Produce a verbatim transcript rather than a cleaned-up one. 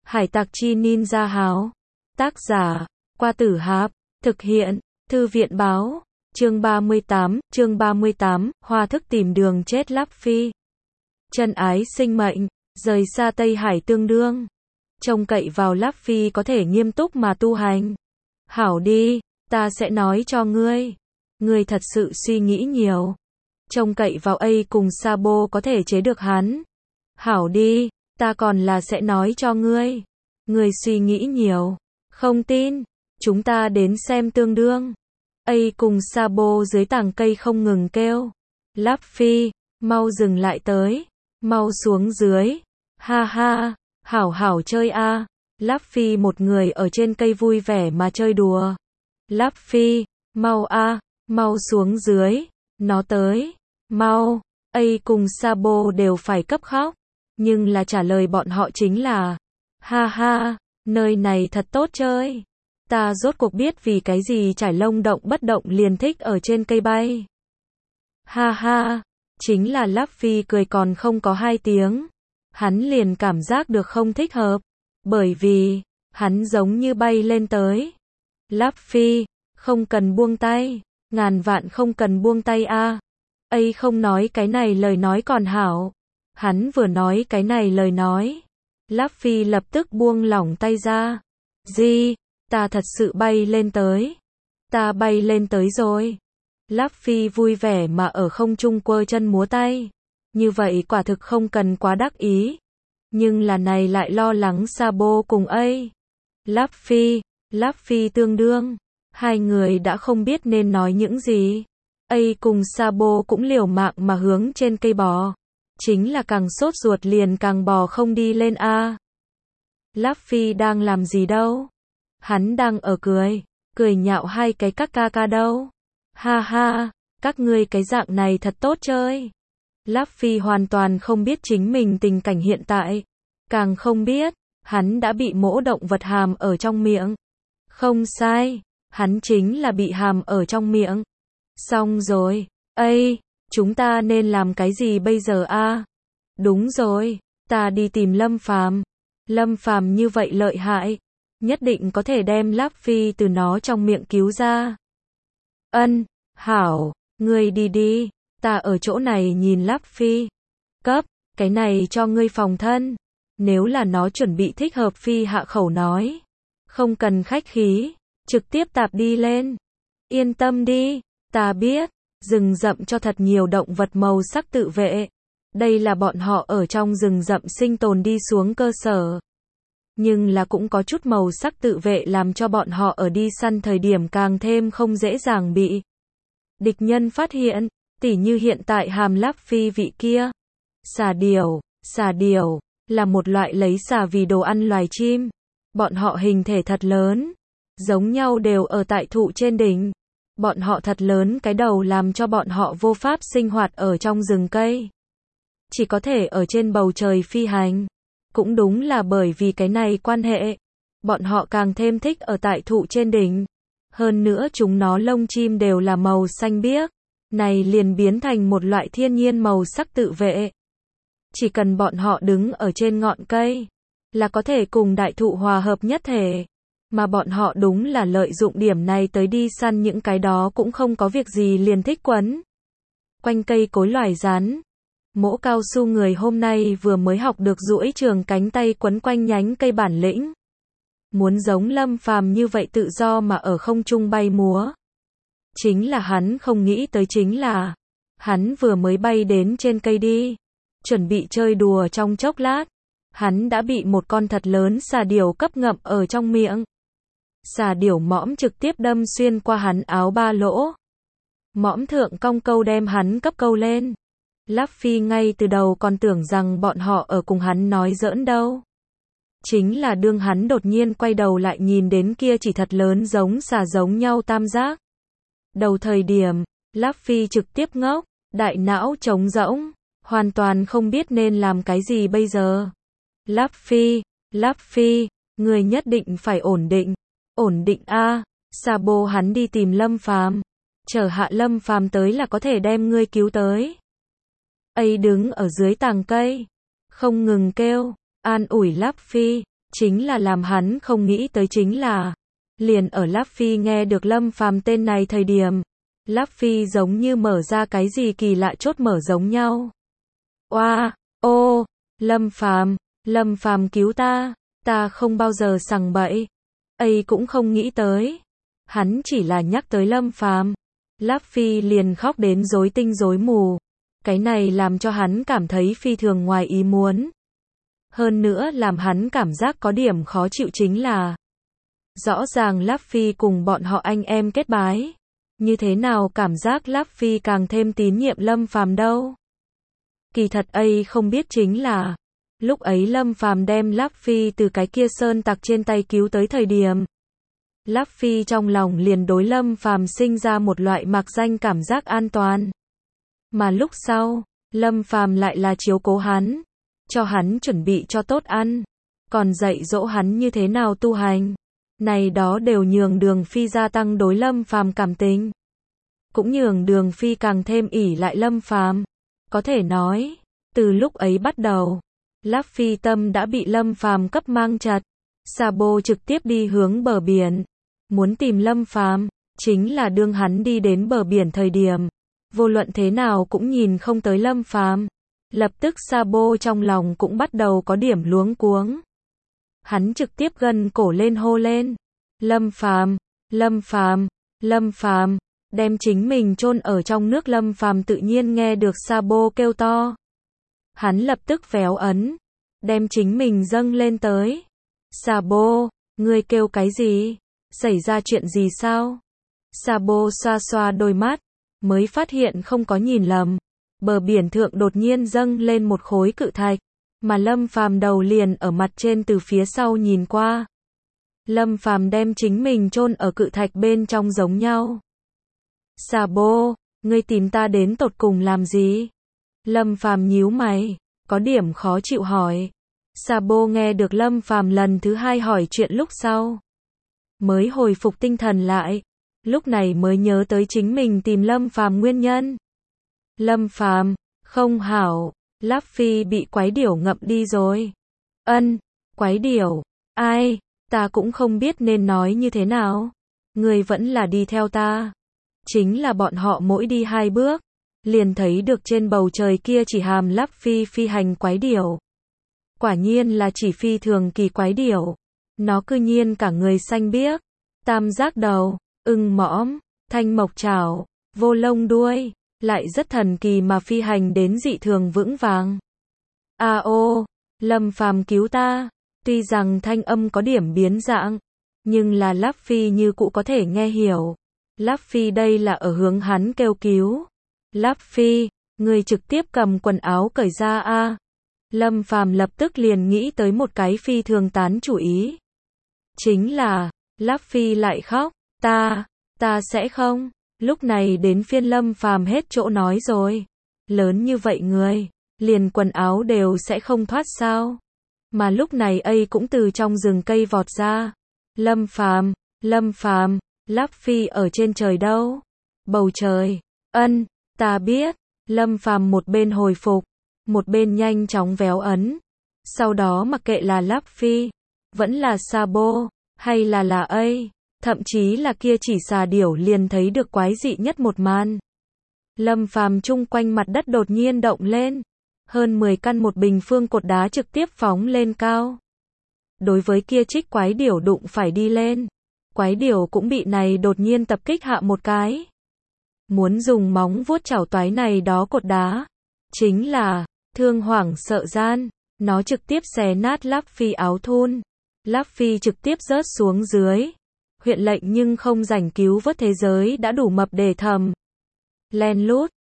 Hải tặc chi ninja háo. Tác giả, Qua Tử Hạp. Thực hiện, Thư viện báo. Chương ba mươi tám, chương ba mươi tám, Hoa thức tìm đường chết Luffy. Chân ái sinh mệnh, rời xa Tây Hải tương đương. Trông cậy vào Luffy có thể nghiêm túc mà tu hành. Hảo đi, ta sẽ nói cho ngươi. Ngươi thật sự suy nghĩ nhiều. Trông cậy vào A cùng Sabo có thể chế được hắn. Hảo đi, ta còn là sẽ nói cho ngươi. Ngươi suy nghĩ nhiều. Không tin, chúng ta đến xem tương đương. A cùng Sabo dưới tàng cây không ngừng kêu. Luffy, mau dừng lại tới. Mau xuống dưới. Ha ha, hảo hảo chơi a. À. Luffy một người ở trên cây vui vẻ mà chơi đùa. Luffy, mau a, à, mau xuống dưới. Nó tới. Mau. A cùng Sabo đều phải cấp khóc. Nhưng là trả lời bọn họ chính là ha ha, nơi này thật tốt chơi. Ta rốt cuộc biết vì cái gì trải lông động bất động liền thích ở trên cây bay. Ha ha, chính là Luffy cười còn không có hai tiếng. Hắn liền cảm giác được không thích hợp. Bởi vì, hắn giống như bay lên tới. Luffy, không cần buông tay. Ngàn vạn không cần buông tay a. A không nói cái này lời nói còn hảo. Hắn vừa nói cái này lời nói. Luffy lập tức buông lỏng tay ra. Gì? Ta thật sự bay lên tới. Ta bay lên tới rồi. Luffy vui vẻ mà ở không trung quơ chân múa tay. Như vậy quả thực không cần quá đắc ý. Nhưng là này lại lo lắng Sabo cùng A. Luffy, Luffy tương đương. Hai người đã không biết nên nói những gì. A cùng Sabo cũng liều mạng mà hướng trên cây bò. Chính là càng sốt ruột liền càng bò không đi lên a. Luffy đang làm gì đâu? Hắn đang ở cười, cười nhạo hai cái các ca ca đâu. Ha ha, các ngươi cái dạng này thật tốt chơi. Luffy hoàn toàn không biết chính mình tình cảnh hiện tại. Càng không biết, hắn đã bị mỗ động vật hàm ở trong miệng. Không sai, hắn chính là bị hàm ở trong miệng. Xong rồi, ây, chúng ta nên làm cái gì bây giờ a? À? Đúng rồi, ta đi tìm Lâm Phàm. Lâm Phàm như vậy lợi hại, nhất định có thể đem Luffy từ nó trong miệng cứu ra. Ân, hảo, ngươi đi đi, ta ở chỗ này nhìn Luffy. Cấp, cái này cho ngươi phòng thân. Nếu là nó chuẩn bị thích hợp phi hạ khẩu nói. Không cần khách khí, trực tiếp tạp đi lên. Yên tâm đi, ta biết. Rừng rậm cho thật nhiều động vật màu sắc tự vệ. Đây là bọn họ ở trong rừng rậm sinh tồn đi xuống cơ sở. Nhưng là cũng có chút màu sắc tự vệ làm cho bọn họ ở đi săn thời điểm càng thêm không dễ dàng bị địch nhân phát hiện, tỉ như hiện tại hàm Luffy vị kia. Xà điểu, xà điểu, là một loại lấy xà vì đồ ăn loài chim. Bọn họ hình thể thật lớn, giống nhau đều ở tại thụ trên đỉnh. Bọn họ thật lớn cái đầu làm cho bọn họ vô pháp sinh hoạt ở trong rừng cây. Chỉ có thể ở trên bầu trời phi hành. Cũng đúng là bởi vì cái này quan hệ. Bọn họ càng thêm thích ở tại thụ trên đỉnh. Hơn nữa chúng nó lông chim đều là màu xanh biếc. Này liền biến thành một loại thiên nhiên màu sắc tự vệ. Chỉ cần bọn họ đứng ở trên ngọn cây. Là có thể cùng đại thụ hòa hợp nhất thể. Mà bọn họ đúng là lợi dụng điểm này tới đi săn những cái đó cũng không có việc gì liền thích quấn quanh cây cối loài rắn. Mỗ cao su người hôm nay vừa mới học được duỗi trường cánh tay quấn quanh nhánh cây bản lĩnh. Muốn giống Lâm Phàm như vậy tự do mà ở không trung bay múa. Chính là hắn không nghĩ tới chính là hắn vừa mới bay đến trên cây đi. Chuẩn bị chơi đùa trong chốc lát. Hắn đã bị một con thật lớn xà điểu cấp ngậm ở trong miệng. Xà điểu mõm trực tiếp đâm xuyên qua hắn áo ba lỗ. Mõm thượng cong câu đem hắn cấp câu lên. Luffy ngay từ đầu còn tưởng rằng bọn họ ở cùng hắn nói giỡn đâu. Chính là đương hắn đột nhiên quay đầu lại nhìn đến kia chỉ thật lớn giống xà giống nhau tam giác. Đầu thời điểm, Luffy trực tiếp ngốc, đại não trống rỗng, hoàn toàn không biết nên làm cái gì bây giờ. Luffy, Luffy, người nhất định phải ổn định. Ổn định a. À. Sabo hắn đi tìm Lâm Phàm. Chờ hạ Lâm Phàm tới là có thể đem ngươi cứu tới. A đứng ở dưới tàng cây, không ngừng kêu, an ủi Luffy. Chính là làm hắn không nghĩ tới chính là, liền ở Luffy nghe được Lâm Phàm tên này thời điểm, Luffy giống như mở ra cái gì kỳ lạ chốt mở giống nhau. Oa, ô, Lâm Phàm, Lâm Phàm cứu ta, ta không bao giờ sằng bậy. ấy cũng không nghĩ tới. Hắn chỉ là nhắc tới Lâm Phàm, Luffy liền khóc đến rối tinh rối mù. Cái này làm cho hắn cảm thấy phi thường ngoài ý muốn. Hơn nữa làm hắn cảm giác có điểm khó chịu chính là, rõ ràng Luffy cùng bọn họ anh em kết bái, như thế nào cảm giác Luffy càng thêm tín nhiệm Lâm Phàm đâu. Kỳ thật ấy không biết chính là, lúc ấy Lâm Phàm đem Luffy từ cái kia sơn tặc trên tay cứu tới thời điểm, Luffy trong lòng liền đối Lâm Phàm sinh ra một loại mạc danh cảm giác an toàn. Mà lúc sau, Lâm Phàm lại là chiếu cố hắn, cho hắn chuẩn bị cho tốt ăn, còn dạy dỗ hắn như thế nào tu hành. Này đó đều nhường Đường Phi gia tăng đối Lâm Phàm cảm tình, cũng nhường Đường Phi càng thêm ỷ lại Lâm Phàm. Có thể nói, từ lúc ấy bắt đầu, Luffy tâm đã bị Lâm Phàm cấp mang chặt. Sabo trực tiếp đi hướng bờ biển, muốn tìm Lâm Phàm, chính là đương hắn đi đến bờ biển thời điểm, vô luận thế nào cũng nhìn không tới Lâm Phàm. Lập tức Sabo trong lòng cũng bắt đầu có điểm luống cuống. Hắn trực tiếp gần cổ lên hô lên, Lâm Phàm, Lâm Phàm, Lâm Phàm, đem chính mình chôn ở trong nước. Lâm Phàm tự nhiên nghe được Sabo kêu to. Hắn lập tức véo ấn, đem chính mình dâng lên tới. Sabo, ngươi kêu cái gì? Xảy ra chuyện gì sao? Sabo xoa xoa đôi mắt, mới phát hiện không có nhìn lầm. Bờ biển thượng đột nhiên dâng lên một khối cự thạch, mà Lâm Phàm đầu liền ở mặt trên từ phía sau nhìn qua. Lâm Phàm đem chính mình chôn ở cự thạch bên trong giống nhau. Sabo, ngươi tìm ta đến tột cùng làm gì? Lâm Phàm nhíu mày, có điểm khó chịu hỏi. Sabo nghe được Lâm Phàm lần thứ hai hỏi chuyện lúc sau, mới hồi phục tinh thần lại, lúc này mới nhớ tới chính mình tìm Lâm Phàm nguyên nhân. Lâm Phàm, không hảo, Luffy bị quái điểu ngậm đi rồi. Ân, quái điểu, ai, ta cũng không biết nên nói như thế nào. Người vẫn là đi theo ta. Chính là bọn họ mỗi đi hai bước, liền thấy được trên bầu trời kia chỉ hàm Luffy phi hành quái điểu. Quả nhiên là chỉ phi thường kỳ quái điểu. Nó cư nhiên cả người xanh biếc, tam giác đầu, ưng mõm, thanh mộc chảo, vô lông đuôi, lại rất thần kỳ mà phi hành đến dị thường vững vàng. A ô, Lâm Phàm cứu ta. Tuy rằng thanh âm có điểm biến dạng, nhưng là Luffy như cũ có thể nghe hiểu. Luffy đây là ở hướng hắn kêu cứu. Luffy, người trực tiếp cầm quần áo cởi ra a. Lâm Phàm lập tức liền nghĩ tới một cái phi thường tán chủ ý. Chính là, Luffy lại khóc, ta, ta sẽ không. Lúc này đến phiên Lâm Phàm hết chỗ nói rồi. Lớn như vậy người, liền quần áo đều sẽ không thoát sao? Mà lúc này ấy cũng từ trong rừng cây vọt ra. Lâm Phàm, Lâm Phàm, Luffy ở trên trời đâu? Bầu trời. Ân, ta biết. Lâm Phàm một bên hồi phục, một bên nhanh chóng véo ấn. Sau đó mặc kệ là Luffy, vẫn là Sabo, hay là là ấy, thậm chí là kia chỉ xà điểu liền thấy được quái dị nhất một màn. Lâm Phàm chung quanh mặt đất đột nhiên động lên, hơn mười căn một bình phương cột đá trực tiếp phóng lên cao. Đối với kia trích quái điểu đụng phải đi lên, quái điểu cũng bị này đột nhiên tập kích hạ một cái. Muốn dùng móng vuốt chảo toái này đó cột đá, chính là thương hoảng sợ gian, nó trực tiếp xé nát Luffy áo thun. Luffy trực tiếp rớt xuống dưới. Huyện lệnh nhưng không rảnh cứu vớt thế giới đã đủ mập để thầm. Len lút,